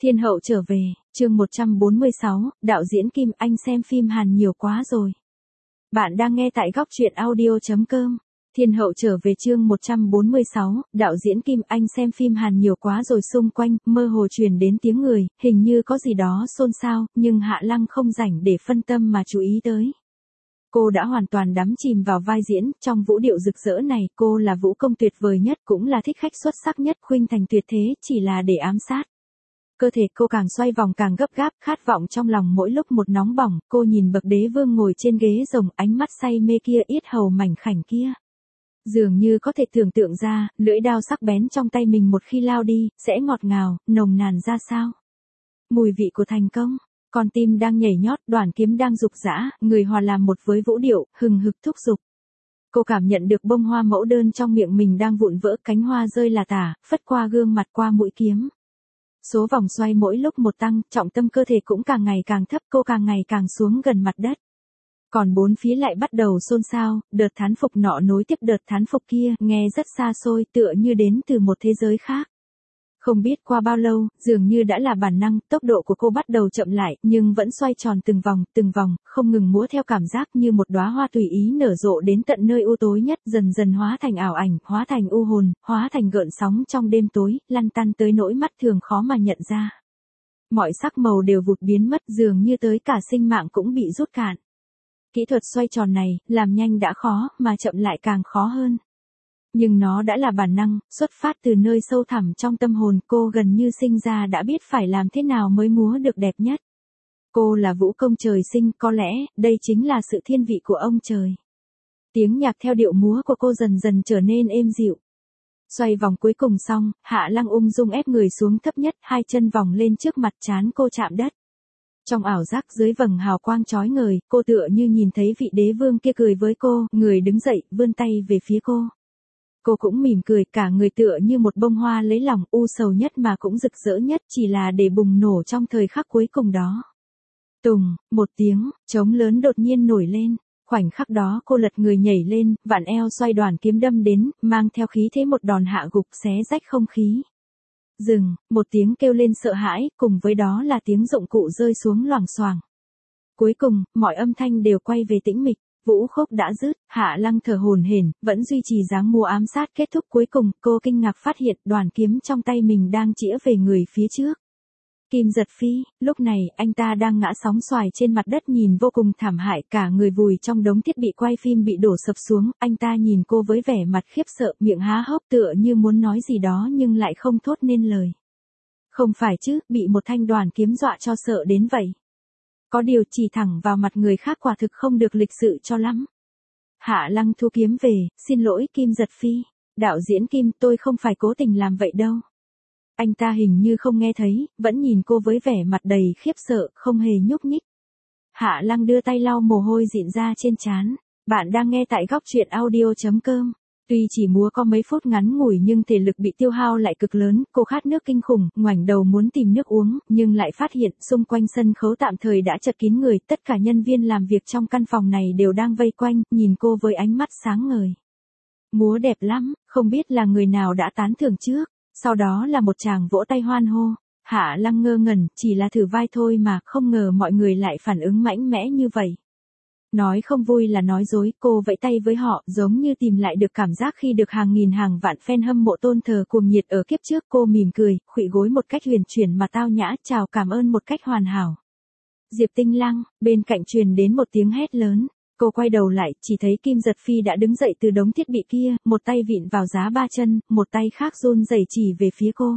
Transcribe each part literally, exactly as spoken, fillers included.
Thiên hậu trở về, chương một trăm bốn mươi sáu, đạo diễn Kim, anh xem phim Hàn nhiều quá rồi. Bạn đang nghe tại góc truyện audio chấm com. Thiên hậu trở về chương một trăm bốn mươi sáu, đạo diễn Kim, anh xem phim Hàn nhiều quá rồi. Xung quanh, mơ hồ truyền đến tiếng người, hình như có gì đó xôn xao, nhưng Hạ Lăng không rảnh để phân tâm mà chú ý tới. Cô đã hoàn toàn đắm chìm vào vai diễn, trong vũ điệu rực rỡ này, cô là vũ công tuyệt vời nhất, cũng là thích khách xuất sắc nhất, khuynh thành tuyệt thế, chỉ là để ám sát. Cơ thể cô càng xoay vòng càng gấp gáp, khát vọng trong lòng mỗi lúc một nóng bỏng. Cô nhìn bậc đế vương ngồi trên ghế rồng, ánh mắt say mê kia, yết hầu mảnh khảnh kia. Dường như có thể tưởng tượng ra, lưỡi đao sắc bén trong tay mình một khi lao đi, sẽ ngọt ngào, nồng nàn ra sao. Mùi vị của thành công. Con tim đang nhảy nhót, đoàn kiếm đang rục rã, người hòa làm một với vũ điệu, hừng hực thúc giục. Cô cảm nhận được bông hoa mẫu đơn trong miệng mình đang vụn vỡ, cánh hoa rơi là tả, phất qua gương mặt qua mũi kiếm. Số vòng xoay mỗi lúc một tăng, trọng tâm cơ thể cũng càng ngày càng thấp, cô càng ngày càng xuống gần mặt đất. Còn bốn phía lại bắt đầu xôn xao, đợt thán phục nọ nối tiếp đợt thán phục kia, nghe rất xa xôi, tựa như đến từ một thế giới khác. Không biết qua bao lâu, dường như đã là bản năng, tốc độ của cô bắt đầu chậm lại, nhưng vẫn xoay tròn từng vòng, từng vòng, không ngừng múa theo cảm giác như một đóa hoa tùy ý nở rộ đến tận nơi u tối nhất, dần dần hóa thành ảo ảnh, hóa thành u hồn, hóa thành gợn sóng trong đêm tối, lăn tăn tới nỗi mắt thường khó mà nhận ra. Mọi sắc màu đều vụt biến mất, dường như tới cả sinh mạng cũng bị rút cạn. Kỹ thuật xoay tròn này, làm nhanh đã khó, mà chậm lại càng khó hơn. Nhưng nó đã là bản năng, xuất phát từ nơi sâu thẳm trong tâm hồn, cô gần như sinh ra đã biết phải làm thế nào mới múa được đẹp nhất. Cô là vũ công trời sinh, có lẽ, đây chính là sự thiên vị của ông trời. Tiếng nhạc theo điệu múa của cô dần dần trở nên êm dịu. Xoay vòng cuối cùng xong, Hạ Lăng ung dung ép người xuống thấp nhất, hai chân vòng lên trước mặt, trán cô chạm đất. Trong ảo giác dưới vầng hào quang chói ngời, cô tựa như nhìn thấy vị đế vương kia cười với cô, người đứng dậy, vươn tay về phía cô. Cô cũng mỉm cười, cả người tựa như một bông hoa lấy lòng, u sầu nhất mà cũng rực rỡ nhất, chỉ là để bùng nổ trong thời khắc cuối cùng đó. Tùng, một tiếng, trống lớn đột nhiên nổi lên. Khoảnh khắc đó cô lật người nhảy lên, vặn eo xoay đoàn kiếm đâm đến, mang theo khí thế một đòn hạ gục xé rách không khí. Dừng, một tiếng kêu lên sợ hãi, cùng với đó là tiếng dụng cụ rơi xuống loảng xoảng. Cuối cùng, mọi âm thanh đều quay về tĩnh mịch. Vũ khúc đã dứt, Hạ Lăng thở hổn hển, vẫn duy trì dáng múa ám sát. Kết thúc cuối cùng, cô kinh ngạc phát hiện đoàn kiếm trong tay mình đang chĩa về người phía trước. Kim Giật Phi, lúc này, anh ta đang ngã sóng xoài trên mặt đất nhìn vô cùng thảm hại, cả người vùi trong đống thiết bị quay phim bị đổ sập xuống, anh ta nhìn cô với vẻ mặt khiếp sợ, miệng há hốc tựa như muốn nói gì đó nhưng lại không thốt nên lời. Không phải chứ, bị một thanh đoàn kiếm dọa cho sợ đến vậy. Có điều chỉ thẳng vào mặt người khác quả thực không được lịch sự cho lắm. Hạ Lăng thu kiếm về, xin lỗi Kim Giật Phi. Đạo diễn Kim, tôi không phải cố tình làm vậy đâu. Anh ta hình như không nghe thấy, vẫn nhìn cô với vẻ mặt đầy khiếp sợ, không hề nhúc nhích. Hạ Lăng đưa tay lau mồ hôi dịn ra trên trán. Bạn đang nghe tại góc truyện audio chấm com. Tuy chỉ múa có mấy phút ngắn ngủi nhưng thể lực bị tiêu hao lại cực lớn, cô khát nước kinh khủng, ngoảnh đầu muốn tìm nước uống, nhưng lại phát hiện xung quanh sân khấu tạm thời đã chật kín người, tất cả nhân viên làm việc trong căn phòng này đều đang vây quanh, nhìn cô với ánh mắt sáng ngời. Múa đẹp lắm, không biết là người nào đã tán thưởng trước, sau đó là một tràng vỗ tay hoan hô. Hạ Lăng ngơ ngẩn, chỉ là thử vai thôi mà, không ngờ mọi người lại phản ứng mạnh mẽ như vậy. Nói không vui là nói dối, cô vẫy tay với họ, giống như tìm lại được cảm giác khi được hàng nghìn hàng vạn fan hâm mộ tôn thờ cuồng nhiệt ở kiếp trước. Cô mỉm cười, khuỵu gối một cách huyền chuyển mà tao nhã, chào cảm ơn một cách hoàn hảo. Diệp Tinh Lăng, bên cạnh truyền đến một tiếng hét lớn. Cô quay đầu lại, chỉ thấy Kim Giật Phi đã đứng dậy từ đống thiết bị kia, một tay vịn vào giá ba chân, một tay khác run rẩy chỉ về phía cô.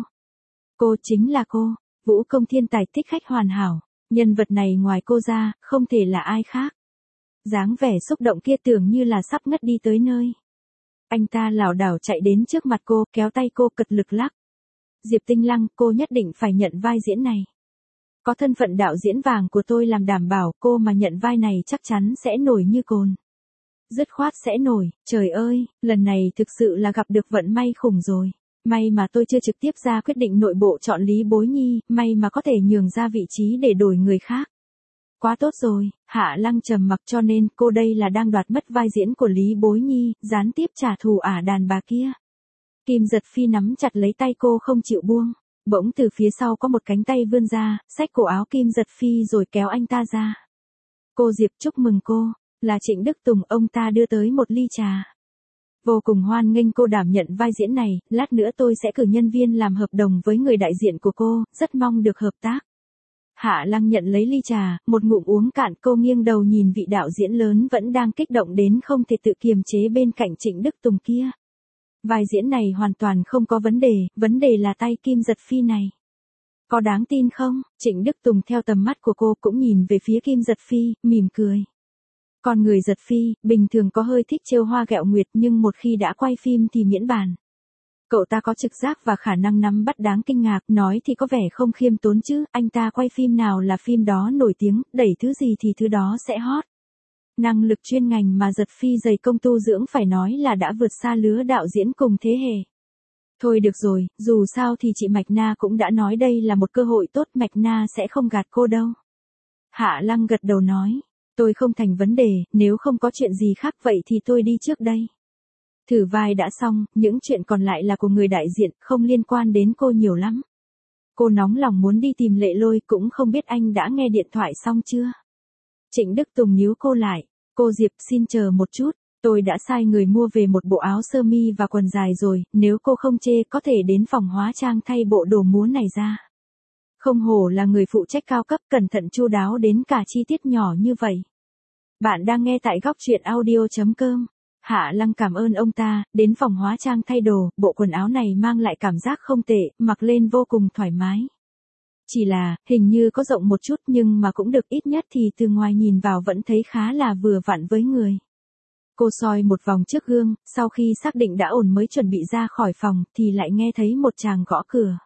Cô chính là cô, vũ công thiên tài thích khách hoàn hảo, nhân vật này ngoài cô ra, không thể là ai khác. Dáng vẻ xúc động kia tưởng như là sắp ngất đi tới nơi. Anh ta lảo đảo chạy đến trước mặt cô, kéo tay cô cật lực lắc. Diệp Tinh Lăng, cô nhất định phải nhận vai diễn này. Có thân phận đạo diễn vàng của tôi làm đảm bảo, cô mà nhận vai này chắc chắn sẽ nổi như cồn. Dứt khoát sẽ nổi, trời ơi, lần này thực sự là gặp được vận may khủng rồi. May mà tôi chưa trực tiếp ra quyết định nội bộ chọn Lý Bối Nhi, may mà có thể nhường ra vị trí để đổi người khác. Quá tốt rồi, Hạ Lăng trầm mặc, cho nên cô đây là đang đoạt mất vai diễn của Lý Bối Nhi, gián tiếp trả thù ả đàn bà kia. Kim Giật Phi nắm chặt lấy tay cô không chịu buông. Bỗng từ phía sau có một cánh tay vươn ra, xách cổ áo Kim Giật Phi rồi kéo anh ta ra. Cô Diệp chúc mừng cô, là Trịnh Đức Tùng, ông ta đưa tới một ly trà. Vô cùng hoan nghênh cô đảm nhận vai diễn này, lát nữa tôi sẽ cử nhân viên làm hợp đồng với người đại diện của cô, rất mong được hợp tác. Hạ Lăng nhận lấy ly trà, một ngụm uống cạn, cô nghiêng đầu nhìn vị đạo diễn lớn vẫn đang kích động đến không thể tự kiềm chế bên cạnh Trịnh Đức Tùng kia. Vai diễn này hoàn toàn không có vấn đề, vấn đề là tay Kim Giật Phi này. Có đáng tin không? Trịnh Đức Tùng theo tầm mắt của cô cũng nhìn về phía Kim Giật Phi, mỉm cười. Con người Giật Phi, bình thường có hơi thích trêu hoa ghẹo nguyệt nhưng một khi đã quay phim thì miễn bàn. Cậu ta có trực giác và khả năng nắm bắt đáng kinh ngạc, nói thì có vẻ không khiêm tốn chứ, anh ta quay phim nào là phim đó nổi tiếng, đẩy thứ gì thì thứ đó sẽ hot. Năng lực chuyên ngành mà Giật Phi dày công tu dưỡng phải nói là đã vượt xa lứa đạo diễn cùng thế hệ. Thôi được rồi, dù sao thì chị Mạch Na cũng đã nói đây là một cơ hội tốt, Mạch Na sẽ không gạt cô đâu. Hạ Lăng gật đầu nói, tôi không thành vấn đề, nếu không có chuyện gì khác vậy thì tôi đi trước đây. Thử vai đã xong, những chuyện còn lại là của người đại diện, không liên quan đến cô nhiều lắm. Cô nóng lòng muốn đi tìm Lệ Lôi, cũng không biết anh đã nghe điện thoại xong chưa. Trịnh Đức Tùng níu cô lại, cô Diệp xin chờ một chút, tôi đã sai người mua về một bộ áo sơ mi và quần dài rồi, nếu cô không chê có thể đến phòng hóa trang thay bộ đồ múa này ra. Không hổ là người phụ trách cao cấp, cẩn thận chu đáo đến cả chi tiết nhỏ như vậy. Bạn đang nghe tại góc truyện audio chấm com. Hạ Lăng cảm ơn ông ta, đến phòng hóa trang thay đồ, bộ quần áo này mang lại cảm giác không tệ, mặc lên vô cùng thoải mái. Chỉ là, hình như có rộng một chút nhưng mà cũng được, ít nhất thì từ ngoài nhìn vào vẫn thấy khá là vừa vặn với người. Cô soi một vòng trước gương, sau khi xác định đã ổn mới chuẩn bị ra khỏi phòng, thì lại nghe thấy một chàng gõ cửa.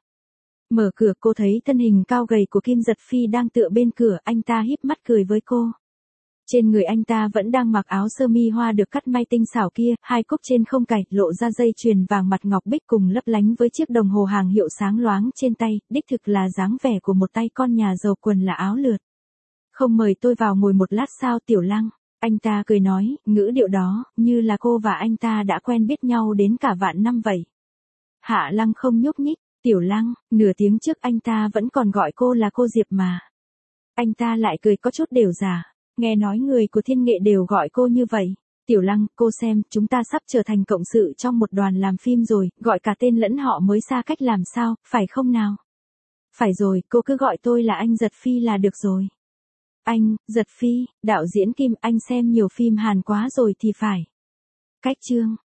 Mở cửa cô thấy thân hình cao gầy của Kim Giật Phi đang tựa bên cửa, anh ta híp mắt cười với cô. Trên người anh ta vẫn đang mặc áo sơ mi hoa được cắt may tinh xảo kia, hai cúc trên không cài, lộ ra dây chuyền vàng mặt ngọc bích cùng lấp lánh với chiếc đồng hồ hàng hiệu sáng loáng trên tay, đích thực là dáng vẻ của một tay con nhà giàu, quần là áo lượt. Không mời tôi vào ngồi một lát sao Tiểu Lăng? Anh ta cười nói, ngữ điệu đó, như là cô và anh ta đã quen biết nhau đến cả vạn năm vậy. Hạ Lăng không nhúc nhích, Tiểu Lăng, nửa tiếng trước anh ta vẫn còn gọi cô là cô Diệp mà. Anh ta lại cười có chút đều giả. Nghe nói người của Thiên Nghệ đều gọi cô như vậy. Tiểu Lăng, cô xem, chúng ta sắp trở thành cộng sự trong một đoàn làm phim rồi, gọi cả tên lẫn họ mới xa cách làm sao, phải không nào? Phải rồi, cô cứ gọi tôi là anh Giật Phi là được rồi. Anh, Giật Phi, đạo diễn Kim, anh xem nhiều phim Hàn quá rồi thì phải. Cách chương.